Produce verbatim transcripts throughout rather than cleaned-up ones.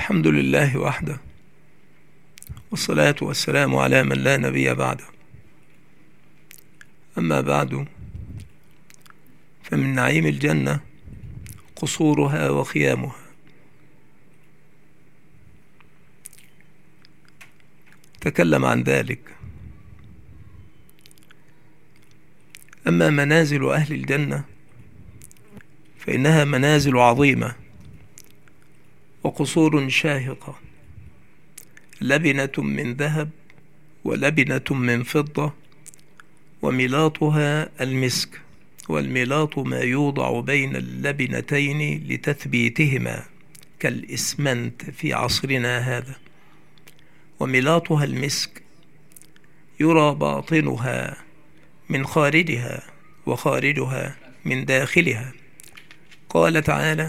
الحمد لله وحده، والصلاة والسلام على من لا نبي بعده. أما بعد، فمن نعيم الجنة قصورها وخيامها. تكلم عن ذلك. أما منازل أهل الجنة فإنها منازل عظيمة وقصور شاهقة، لبنة من ذهب ولبنة من فضة، وملاطها المسك. والملاط ما يوضع بين اللبنتين لتثبيتهما كالإسمنت في عصرنا هذا. وملاطها المسك، يرى باطنها من خارجها وخارجها من داخلها. قال تعالى: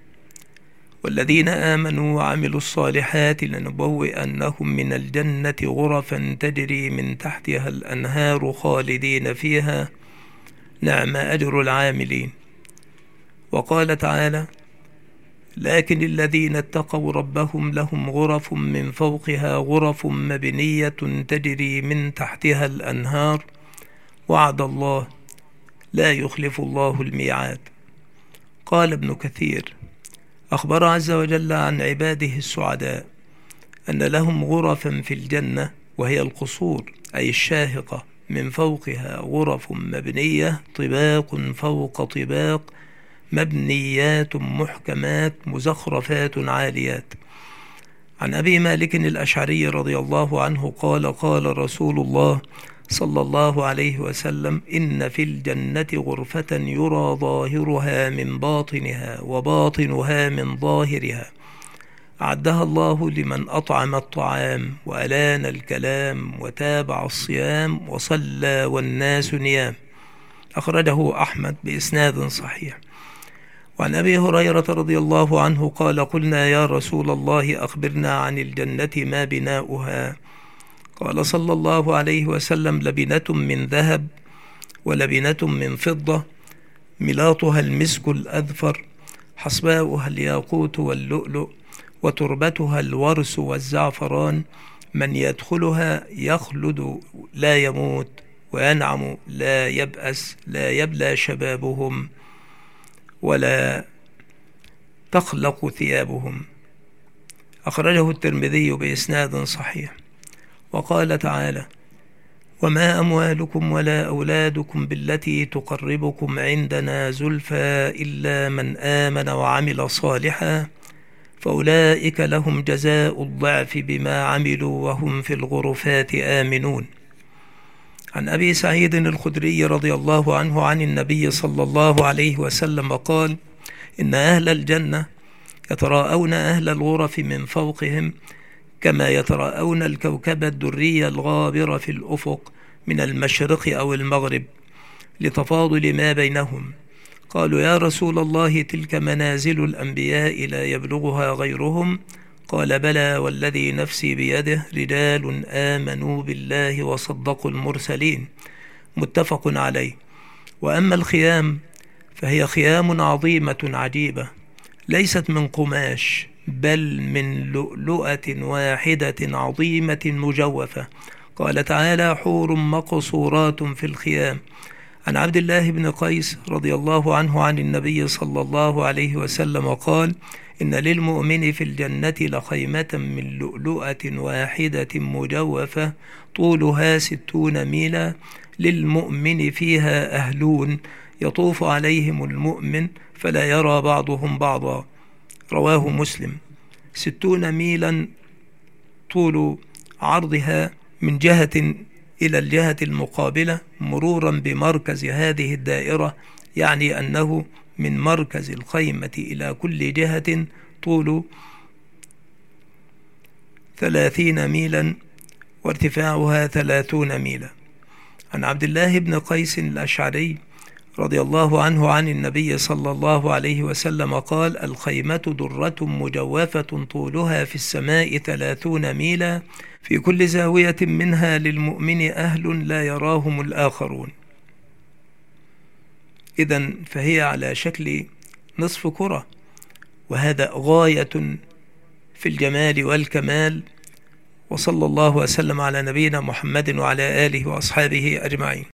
والذين آمنوا وعملوا الصالحات لنبوئنهم من الجنة غرفا تجري من تحتها الأنهار خالدين فيها نعم أجر العاملين. وقال تعالى: لكن الذين اتقوا ربهم لهم غرف من فوقها غرف مبنية تجري من تحتها الأنهار وعد الله لا يخلف الله الميعاد. قال ابن كثير: أخبر عز وجل عن عباده السعداء أن لهم غرفا في الجنة، وهي القصور أي الشاهقة، من فوقها غرف مبنية طباق فوق طباق، مبنيات محكمات مزخرفات عاليات. عن أبي مالك الأشعري رضي الله عنه قال: قال رسول الله صلى الله عليه وسلم: إن في الجنة غرفة يرى ظاهرها من باطنها وباطنها من ظاهرها، أعدها الله لمن أطعم الطعام وألان الكلام وتابع الصيام وصلى والناس نيام. أخرجه أحمد بإسناد صحيح. وعن أبي هريرة رضي الله عنه قال: قلنا يا رسول الله أخبرنا عن الجنة ما بناؤها؟ قال صلى الله عليه وسلم: لبنة من ذهب ولبنة من فضة، ملاطها المسك الأذفر، حصباؤها الياقوت واللؤلؤ، وتربتها الورس والزعفران. من يدخلها يخلد لا يموت، وينعم لا يبأس، لا يبلى شبابهم ولا تخلق ثيابهم. أخرجه الترمذي بإسناد صحيح. وقال تعالى: وما أموالكم ولا أولادكم بالتي تقربكم عندنا زلفى إلا من آمن وعمل صالحا فأولئك لهم جزاء الضعف بما عملوا وهم في الغرفات آمنون. عن أبي سعيد الخدري رضي الله عنه عن النبي صلى الله عليه وسلم قال: إن أهل الجنة يتراءون أهل الغرف من فوقهم كما يتراءون الكوكب الدري الغابر في الأفق من المشرق أو المغرب، لتفاضل ما بينهم. قالوا: يا رسول الله، تلك منازل الأنبياء لا يبلغها غيرهم؟ قال: بلى والذي نفسي بيده، رجال آمنوا بالله وصدقوا المرسلين. متفق عليه. وأما الخيام فهي خيام عظيمة عجيبة، ليست من قماش بل من لؤلؤة واحدة عظيمة مجوفة. قال تعالى: حور مقصورات في الخيام. عن عبد الله بن قيس رضي الله عنه عن النبي صلى الله عليه وسلم قال: إن للمؤمن في الجنة لخيمة من لؤلؤة واحدة مجوفة طولها ستون ميلا، للمؤمن فيها أهلون يطوف عليهم المؤمن فلا يرى بعضهم بعضا. رواه مسلم. ستون ميلا طول عرضها من جهة إلى الجهة المقابلة مرورا بمركز هذه الدائرة، يعني أنه من مركز الخيمة إلى كل جهة طول ثلاثين ميلا وارتفاعها ثلاثون ميلا. عن عبد الله بن قيس الأشعري رضي الله عنه عن النبي صلى الله عليه وسلم قال: الخيمة درة مجوفة طولها في السماء ثلاثون ميلا، في كل زاوية منها للمؤمن أهل لا يراهم الآخرون. إذن فهي على شكل نصف كرة، وهذا غاية في الجمال والكمال. وصلى الله وسلم على نبينا محمد وعلى آله وأصحابه أجمعين.